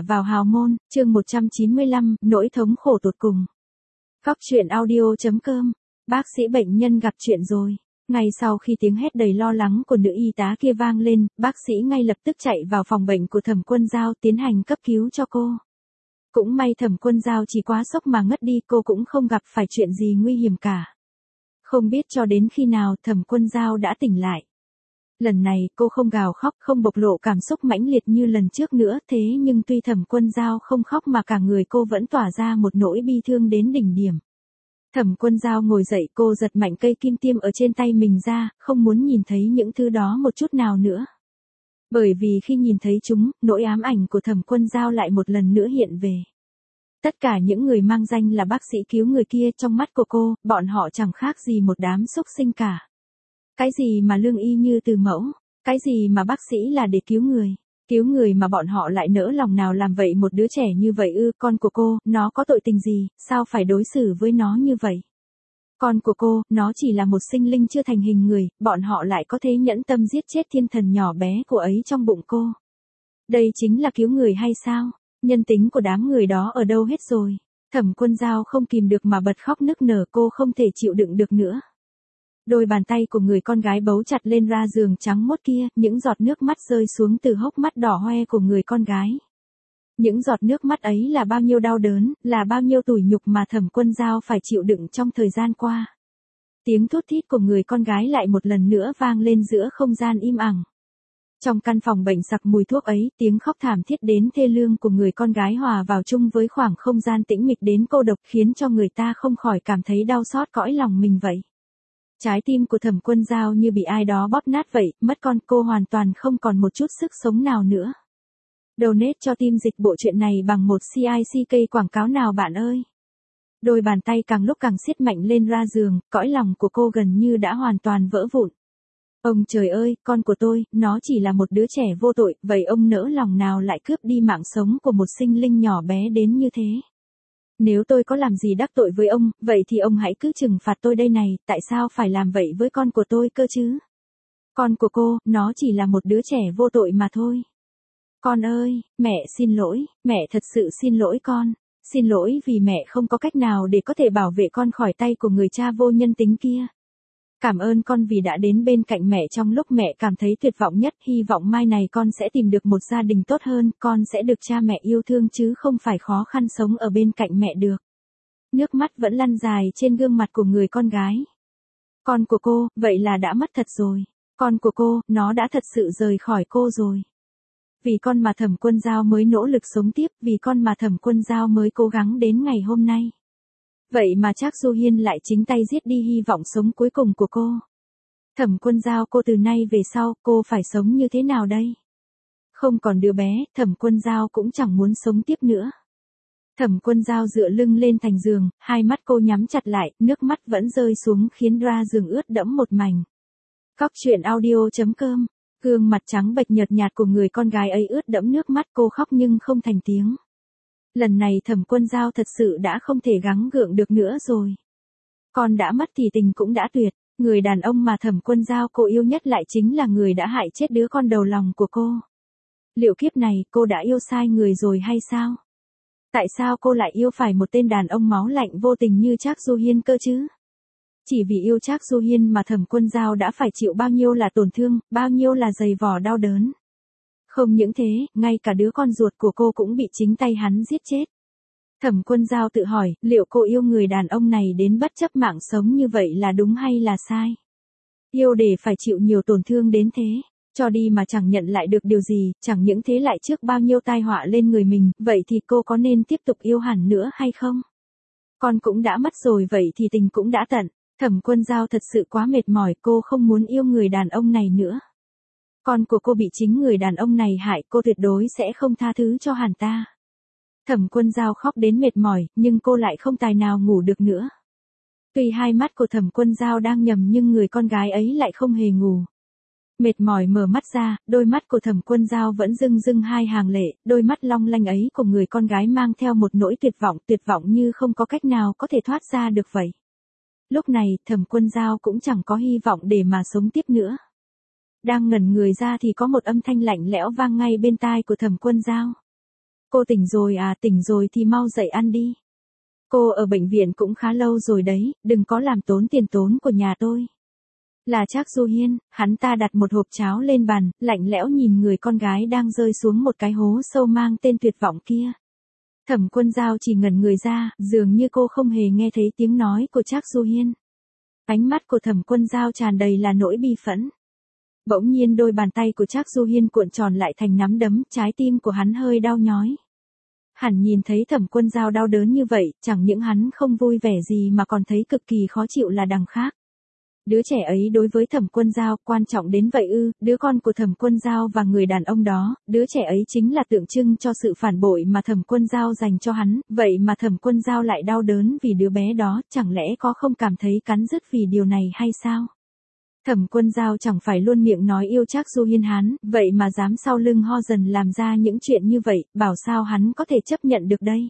vào hào môn, chương 195, nỗi thống khổ tột cùng. Góc truyện audio.com. Bác sĩ bệnh nhân gặp chuyện rồi. Ngay sau khi tiếng hét đầy lo lắng của nữ y tá kia vang lên, bác sĩ ngay lập tức chạy vào phòng bệnh của Thẩm Quân Dao tiến hành cấp cứu cho cô. Cũng may Thẩm Quân Dao chỉ quá sốc mà ngất đi, cô cũng không gặp phải chuyện gì nguy hiểm cả. Không biết cho đến khi nào Thẩm Quân Dao đã tỉnh lại. Lần này cô không gào khóc, không bộc lộ cảm xúc mãnh liệt như lần trước nữa, thế nhưng tuy Thẩm Quân Dao không khóc mà cả người cô vẫn tỏa ra một nỗi bi thương đến đỉnh điểm. Thẩm Quân Dao ngồi dậy, cô giật mạnh cây kim tiêm ở trên tay mình ra, không muốn nhìn thấy những thứ đó một chút nào nữa. Bởi vì khi nhìn thấy chúng, nỗi ám ảnh của Thẩm Quân Dao lại một lần nữa hiện về. Tất cả những người mang danh là bác sĩ cứu người kia, trong mắt của cô, bọn họ chẳng khác gì một đám súc sinh cả. Cái gì mà lương y như từ mẫu, cái gì mà bác sĩ là để cứu người mà bọn họ lại nỡ lòng nào làm vậy một đứa trẻ như vậy ư? Con của cô, nó có tội tình gì, sao phải đối xử với nó như vậy? Con của cô, nó chỉ là một sinh linh chưa thành hình người, bọn họ lại có thể nhẫn tâm giết chết thiên thần nhỏ bé của ấy trong bụng cô. Đây chính là cứu người hay sao? Nhân tính của đám người đó ở đâu hết rồi? Thẩm Quân Dao không kìm được mà bật khóc nức nở, cô không thể chịu đựng được nữa. Đôi bàn tay của người con gái bấu chặt lên ra giường trắng mốt kia, những giọt nước mắt rơi xuống từ hốc mắt đỏ hoe của người con gái. Những giọt nước mắt ấy là bao nhiêu đau đớn, là bao nhiêu tủi nhục mà Thẩm Quân Dao phải chịu đựng trong thời gian qua. Tiếng thút thít của người con gái lại một lần nữa vang lên giữa không gian im ắng. Trong căn phòng bệnh sặc mùi thuốc ấy, tiếng khóc thảm thiết đến thê lương của người con gái hòa vào chung với khoảng không gian tĩnh mịch đến cô độc, khiến cho người ta không khỏi cảm thấy đau xót cõi lòng mình vậy. Trái tim của Thẩm Quân Dao như bị ai đó bóp nát vậy, mất con, cô hoàn toàn không còn một chút sức sống nào nữa. Donate cho team dịch bộ truyện này bằng một CICK quảng cáo nào bạn ơi. Đôi bàn tay càng lúc càng siết mạnh lên ra giường, cõi lòng của cô gần như đã hoàn toàn vỡ vụn. Ông trời ơi, con của tôi, nó chỉ là một đứa trẻ vô tội, vậy ông nỡ lòng nào lại cướp đi mạng sống của một sinh linh nhỏ bé đến như thế? Nếu tôi có làm gì đắc tội với ông, vậy thì ông hãy cứ trừng phạt tôi đây này, tại sao phải làm vậy với con của tôi cơ chứ? Con của cô, nó chỉ là một đứa trẻ vô tội mà thôi. Con ơi, mẹ xin lỗi, mẹ thật sự xin lỗi con. Xin lỗi vì mẹ không có cách nào để có thể bảo vệ con khỏi tay của người cha vô nhân tính kia. Cảm ơn con vì đã đến bên cạnh mẹ trong lúc mẹ cảm thấy tuyệt vọng nhất, hy vọng mai này con sẽ tìm được một gia đình tốt hơn, con sẽ được cha mẹ yêu thương chứ không phải khó khăn sống ở bên cạnh mẹ được. Nước mắt vẫn lăn dài trên gương mặt của người con gái. Con của cô, vậy là đã mất thật rồi. Con của cô, nó đã thật sự rời khỏi cô rồi. Vì con mà Thẩm Quân Dao mới nỗ lực sống tiếp, vì con mà Thẩm Quân Dao mới cố gắng đến ngày hôm nay. Vậy mà Trác Du Hiên lại chính tay giết đi hy vọng sống cuối cùng của cô. Thẩm Quân Dao, cô từ nay về sau, cô phải sống như thế nào đây? Không còn đứa bé, Thẩm Quân Dao cũng chẳng muốn sống tiếp nữa. Thẩm Quân Dao dựa lưng lên thành giường, hai mắt cô nhắm chặt lại, nước mắt vẫn rơi xuống khiến ra giường ướt đẫm một mảnh. Góc truyện audio.com. Gương mặt trắng bệch nhợt nhạt của người con gái ấy ướt đẫm nước mắt, cô khóc nhưng không thành tiếng. Lần này Thẩm Quân Dao thật sự đã không thể gắng gượng được nữa rồi. Con đã mất thì tình cũng đã tuyệt, người đàn ông mà Thẩm Quân Dao cô yêu nhất lại chính là người đã hại chết đứa con đầu lòng của cô. Liệu kiếp này cô đã yêu sai người rồi hay sao? Tại sao cô lại yêu phải một tên đàn ông máu lạnh vô tình như Trác Du Hiên cơ chứ? Chỉ vì yêu Trác Du Hiên mà Thẩm Quân Dao đã phải chịu bao nhiêu là tổn thương, bao nhiêu là dày vò đau đớn. Không những thế, ngay cả đứa con ruột của cô cũng bị chính tay hắn giết chết. Thẩm Quân Dao tự hỏi, liệu cô yêu người đàn ông này đến bất chấp mạng sống như vậy là đúng hay là sai? Yêu để phải chịu nhiều tổn thương đến thế, cho đi mà chẳng nhận lại được điều gì, chẳng những thế lại trước bao nhiêu tai họa lên người mình, vậy thì cô có nên tiếp tục yêu hẳn nữa hay không? Con cũng đã mất rồi, vậy thì tình cũng đã tận. Thẩm Quân Dao thật sự quá mệt mỏi, cô không muốn yêu người đàn ông này nữa. Con của cô bị chính người đàn ông này hại, cô tuyệt đối sẽ không tha thứ cho hắn ta. Thẩm Quân Dao khóc đến mệt mỏi, nhưng cô lại không tài nào ngủ được nữa. Tuy hai mắt của Thẩm Quân Dao đang nhầm nhưng người con gái ấy lại không hề ngủ. Mệt mỏi mở mắt ra, đôi mắt của Thẩm Quân Dao vẫn rưng rưng hai hàng lệ, đôi mắt long lanh ấy của người con gái mang theo một nỗi tuyệt vọng như không có cách nào có thể thoát ra được vậy. Lúc này, Thẩm Quân Dao cũng chẳng có hy vọng để mà sống tiếp nữa. Đang ngẩn người ra thì có một âm thanh lạnh lẽo vang ngay bên tai của Thẩm Quân Dao. Cô tỉnh rồi à, tỉnh rồi thì mau dậy ăn đi. Cô ở bệnh viện cũng khá lâu rồi đấy, đừng có làm tốn tiền tốn của nhà tôi. Là Trác Du Hiên, hắn ta đặt một hộp cháo lên bàn, lạnh lẽo nhìn người con gái đang rơi xuống một cái hố sâu mang tên tuyệt vọng kia. Thẩm Quân Dao chỉ ngẩn người ra, dường như cô không hề nghe thấy tiếng nói của Trác Du Hiên. Ánh mắt của Thẩm Quân Dao tràn đầy là nỗi bi phẫn. Bỗng nhiên đôi bàn tay của Trác Du Hiên cuộn tròn lại thành nắm đấm, trái tim của hắn hơi đau nhói. Hẳn nhìn thấy Thẩm Quân Dao đau đớn như vậy, chẳng những hắn không vui vẻ gì mà còn thấy cực kỳ khó chịu là đằng khác. Đứa trẻ ấy đối với Thẩm Quân Dao quan trọng đến vậy ư? Đứa con của Thẩm Quân Dao và người đàn ông đó, đứa trẻ ấy chính là tượng trưng cho sự phản bội mà Thẩm Quân Dao dành cho hắn, vậy mà Thẩm Quân Dao lại đau đớn vì đứa bé đó, chẳng lẽ có không cảm thấy cắn rứt vì điều này hay sao? Thẩm Quân Dao chẳng phải luôn miệng nói yêu Trác Du Hiên hắn, vậy mà dám sau lưng Ho Dần làm ra những chuyện như vậy, bảo sao hắn có thể chấp nhận được đây?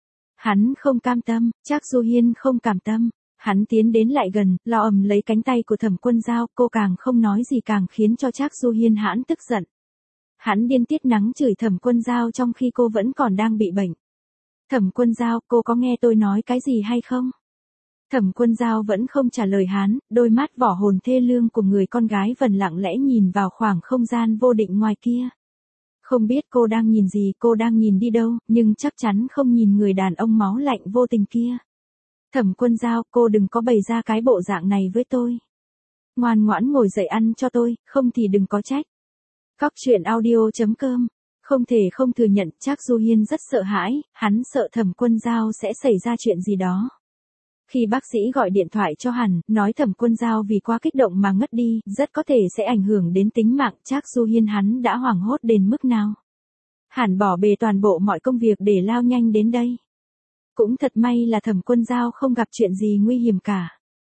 Hắn không cam tâm, Trác Du Hiên không cảm tâm. Hắn tiến đến lại gần, lo ầm lấy cánh tay của Thẩm Quân Dao, cô càng không nói gì càng khiến cho Trác Du Hiên hãn tức giận. Hắn điên tiết nắng chửi Thẩm Quân Dao trong khi cô vẫn còn đang bị bệnh. Thẩm Quân Dao, cô có nghe tôi nói cái gì hay không? Thẩm Quân Dao vẫn không trả lời hắn, đôi mắt vỏ hồn thê lương của người con gái vẫn lặng lẽ nhìn vào khoảng không gian vô định ngoài kia. Không biết cô đang nhìn gì, cô đang nhìn đi đâu, nhưng chắc chắn không nhìn người đàn ông máu lạnh vô tình kia. Thẩm Quân Dao, cô đừng có bày ra cái bộ dạng này với tôi. Ngoan ngoãn ngồi dậy ăn cho tôi, không thì đừng có trách. Cóc truyện audio.com. Không thể không thừa nhận, Trác Du Hiên rất sợ hãi, hắn sợ Thẩm Quân Dao sẽ xảy ra chuyện gì đó. Khi bác sĩ gọi điện thoại cho hắn, nói Thẩm Quân Dao vì quá kích động mà ngất đi, rất có thể sẽ ảnh hưởng đến tính mạng, Trác Du Hiên hắn đã hoảng hốt đến mức nào. Hắn bỏ bề toàn bộ mọi công việc để lao nhanh đến đây. Cũng thật may là Thẩm Quân Dao không gặp chuyện gì nguy hiểm cả.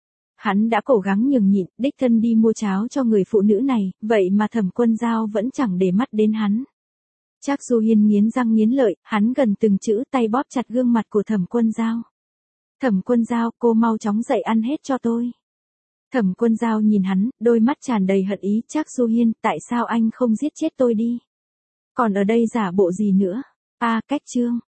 Hắn đã cố gắng nhường nhịn, đích thân đi mua cháo cho người phụ nữ này, vậy mà Thẩm Quân Dao vẫn chẳng để mắt đến hắn. Trác Du Hiên nghiến răng nghiến lợi, hắn gần từng chữ tay bóp chặt gương mặt của Thẩm Quân Dao. Thẩm Quân Dao, cô mau chóng dậy ăn hết cho tôi. Thẩm Quân Dao nhìn hắn, đôi mắt tràn đầy hận ý, Trác Du Hiên, tại sao anh không giết chết tôi đi? Còn ở đây giả bộ gì nữa? Cách chương.